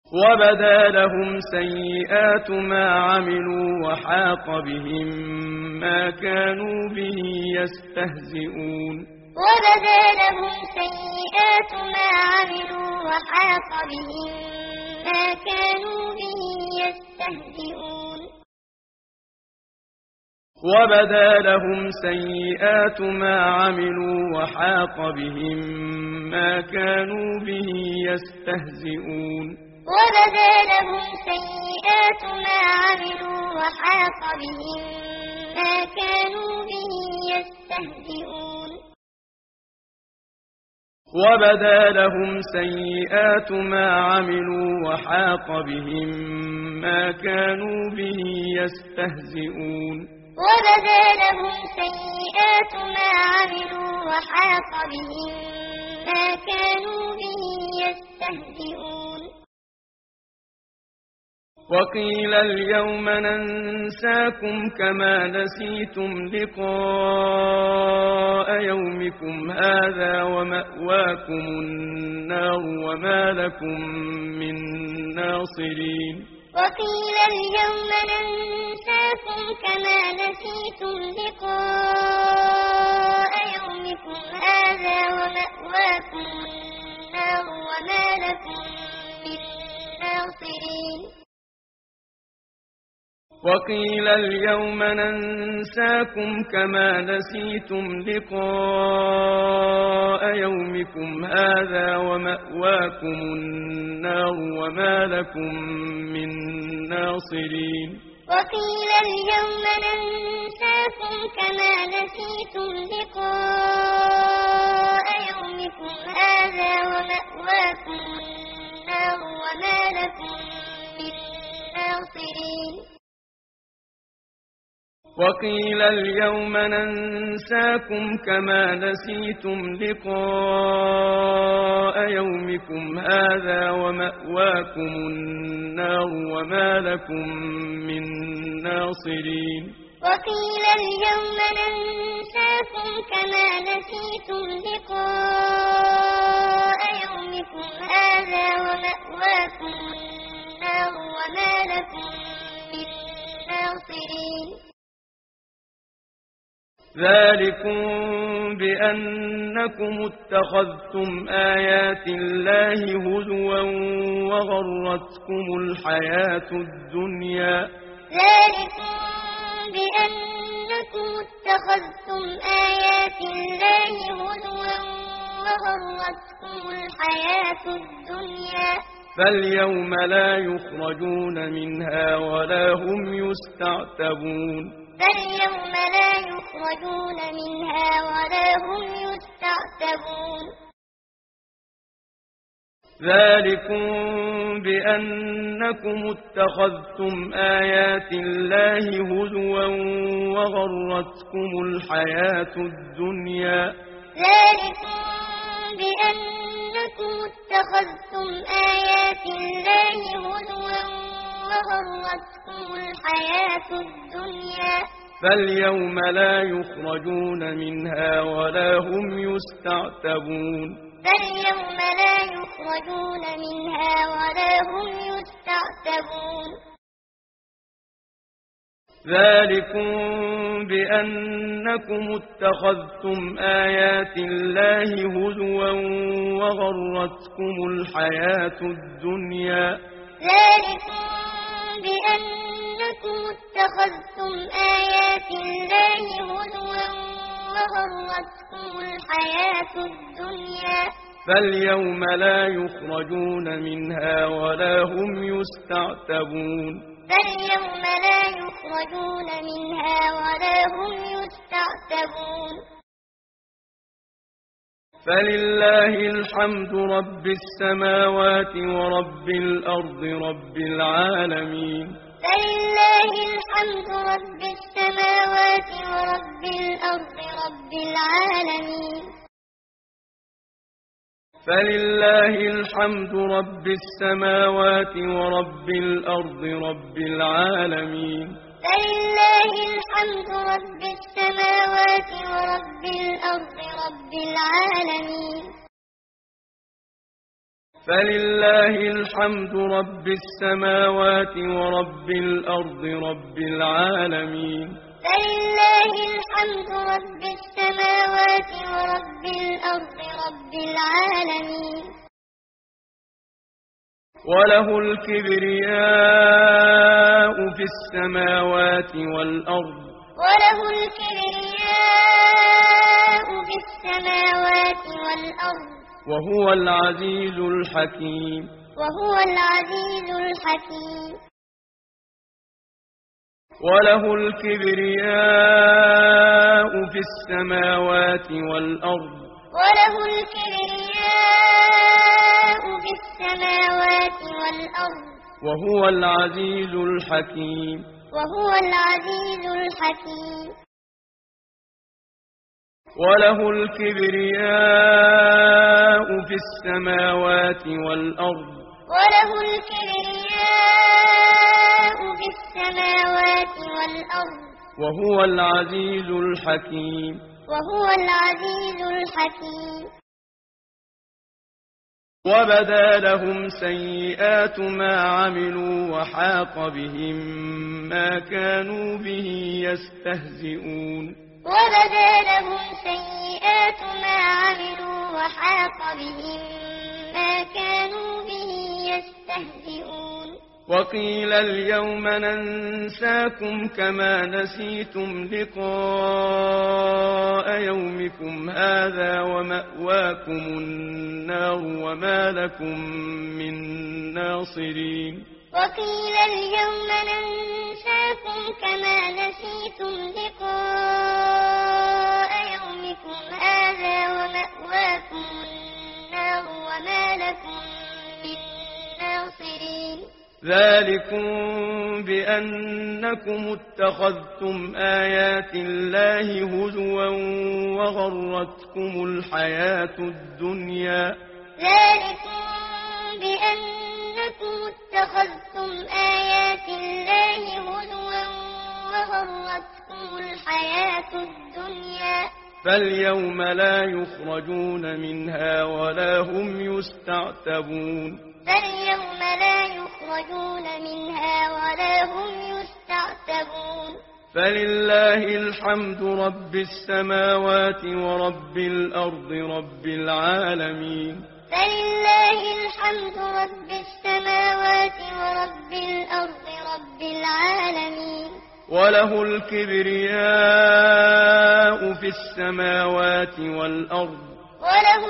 وبدا لهم سيئات ما عملوا وحاق بهم ما كانوا به يستهزئون وبدا لهم سيئات ما عملوا وحاق بهم ما كانوا به يستهزئون وبدا لهم سيئات ما عملوا وحاق بهم ما كانوا به يستهزئون وبدا لهم سيئات ما عملوا وحاق بهم ما كانوا به يستهزئون وبدا لهم سيئات ما عملوا وحاق بهم ما كانوا به يستهزئون وبدا لهم سيئات ما عملوا وحاق بهم ما كانوا به يستهزئون وقيل اليوم ننساكم كما نسيتم لقاء يومكم هذا ومأواكم النار وما لكم من ناصرين وقيل اليوم ننساكم كما نسيتم لقاء يومكم هذا ومأواكم النار وما لكم من ناصرين وقيل اليوم ننساكم كما نسيتم لقاء يومكم هذا ومأواكم النار وما لكم من ناصرين وقيل اليوم ننساكم كما نسيتم لقاء يومكم هذا ومأواكم النار وما لكم من ناصرين وقيل اليوم ننساكم كما نسيتم لقاء يومكم هذا ومأواكم النار وما لكم من ناصرين وقيل اليوم ننساكم كما نسيتم لقاء يومكم هذا ومأواكم النار وما لكم من ناصرين ذلكم بأنكم اتخذتم آيات الله هزوا وغرتكم الحياة الدنيا ذلكم بأنكم اتخذتم آيات الله هزوا وغرتكم الحياة الدنيا فاليوم لا يخرجون منها ولا هم يستعتبون فاليوم لا يخرجون منها ولا هم يستعتبون ذلكم بأنكم اتخذتم آيات الله هزوا وغرتكم الحياة الدنيا ذلكم بأنكم اتخذتم آيات الله هزوا وغرتكم الحياة الدنيا فاليوم لا يخرجون منها ولا هم يستعتبون فاليوم لا يخرجون منها ولا هم يستعتبون ذلكم بأنكم اتخذتم آيات الله هزوا وغرتكم الحياة الدنيا ذلكم بأنكم اتخذتم آيات الله هزوا وغرتكم الحياة الدنيا فاليوم لا يخرجون منها ولا هم يستعتبون فاليوم لا يخرجون منها ولا هم يستعتبون فلله الحمد رب السماوات ورب الأرض رب العالمين فلله الحمد رب السماوات ورب الأرض رب العالمين فلله الحمد رب السماوات ورب الأرض رب العالمين فلله الحمد رب السماوات ورب الأرض رب العالمين فلله الحمد رب السماوات ورب الأرض رب العالمين. فلله الحمد رب السماوات ورب الأرض رب العالمين. وله الكبرياء في السماوات والأرض. وله الكبرياء في السماوات والأرض. وهو العزيز الحكيم. وهو العزيز الحكيم. وله الكبرياء في السماوات والأرض. وله الكبرياء في السماوات والأرض. وهو العزيز الحكيم. وهو العزيز الحكيم. وله الكبرياء في السماوات والأرض. وله الكبرياء في السماوات والأرض. وهو العزيز الحكيم. وهو العزيز الحكيم. وبدا لهم سيئات ما عملوا وحاق بهم ما كانوا به يستهزئون. وبدا لهم سيئات ما عملوا وحاق بهم ما كانوا به يستهزئون. وقيل اليوم ننساكم كما نسيتم لقاء يومكم هذا ومأواكم النار وما لكم من ناصرين. وقيل اليوم ننساكم كما نسيتم لقاء يومكم هذا ومأواكم النار وما لكم من ناصرين. ذلكم بأنكم اتخذتم آيات الله هزوا وغرتكم الحياة الدنيا. ذلكم بأنكم اتخذتم آيات الله هزوا وغرتكم الحياة الدنيا. فاليوم لا يخرجون منها ولا هم يستعتبون. فاليوم لا يخرجون منها ولا هم يستعتبون. فلله الحمد رب السماوات ورب الأرض رب العالمين. فلله الحمد رب السماوات ورب الأرض رب العالمين. وله الكبرياء في السماوات والأرض. وله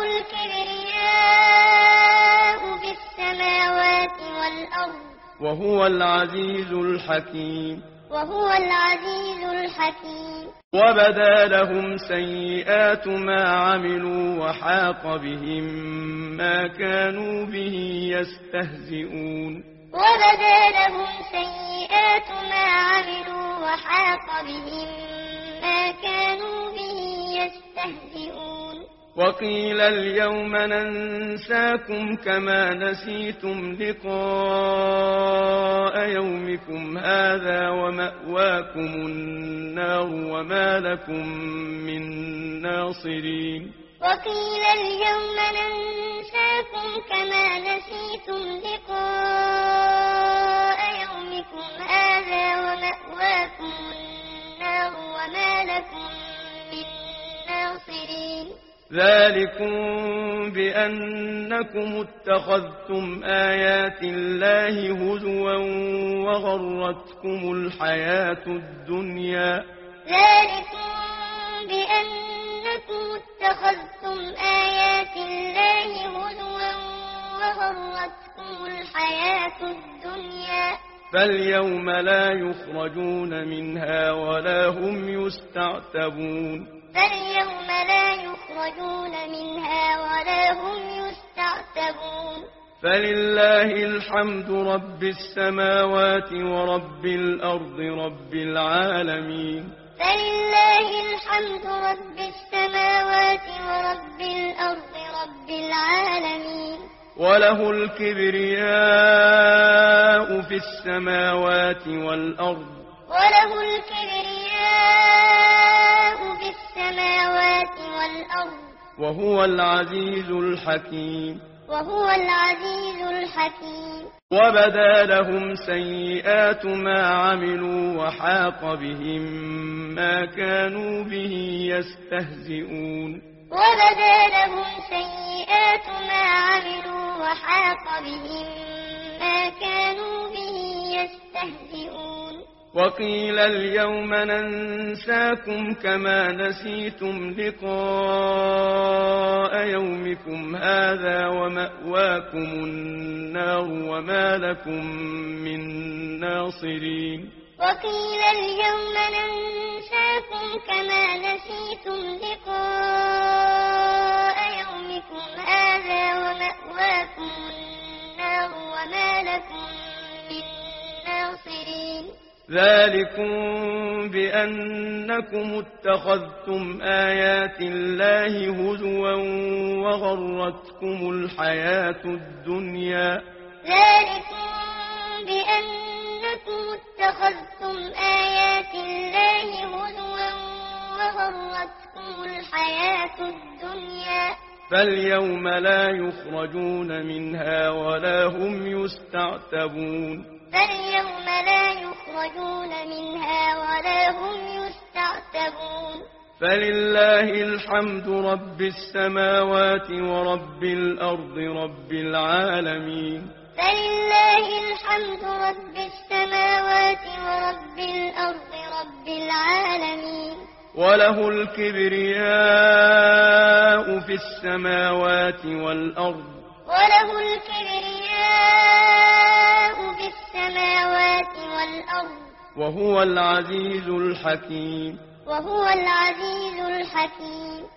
الكبرياء في السماوات والأرض. وهو العزيز الحكيم. وهو العزيز الحكيم. وبدا لهم سيئات ما عملوا وحاق بهم ما كانوا به يستهزئون. وبدا لهم سيئات ما عملوا وحاق بهم ما كانوا به يستهزئون. وقيل اليوم ننساكم كما نسيتم لقاء يومكم هذا ومأواكم النار وما لكم من ناصرين. وقيل اليوم ننساكم كما نسيتم لقاء يومكم هذا ومأواكم النار وما لكم من ناصرين. ذلكم بأنكم اتخذتم آيات الله هزوا وغرتكم الحياة الدنيا. ذلكم بأنكم اتخذتم آيات الله هزوا وغرتكم الحياة الدنيا. فاليوم لا يخرجون منها ولا هم يستعتبون. فاليوم لا يخرجون منها ولا هم يستعتبون. فلله الحمد رب السماوات ورب الأرض رب العالمين. فلله الحمد رب السماوات ورب الأرض رب العالمين. وله الكبرياء في السماوات والأرض. وله الكبرياء في السماوات والأرض. وهو العزيز الحكيم. وهو العزيز الحكيم وبدا لهم سيئات ما عملوا وحاق بهم ما كانوا به يستهزئون وبدا لهم سيئات ما عملوا وحاق بهم ما كانوا به يستهزئون وقيل اليوم ننساكم كما نسيتم لقاء يومكم هذا ومأواكم النار وما لكم من ناصرين وقيل اليوم ننساكم كما نسيتم لقاء يومكم هذا ومأواكم النار وما لكم من ناصرين ذلكم بأنكم اتخذتم آيات الله هزوا وغرتكم الحياة الدنيا ذلكم بأنكم اتخذتم آيات الله هزوا وغرتكم الحياة الدنيا فاليوم لا يخرجون منها ولا هم يستعتبون فاليوم لا يخرجون منها ولا هم يستعتبون فلله الحمد رب السماوات ورب الأرض رب العالمين فلله الحمد رب السماوات ورب الأرض رب العالمين وله الكبرياء في السماوات والأرض وله الكبرياء في السماوات والأرض وهو العزيز الحكيم وهو العزيز الحكيم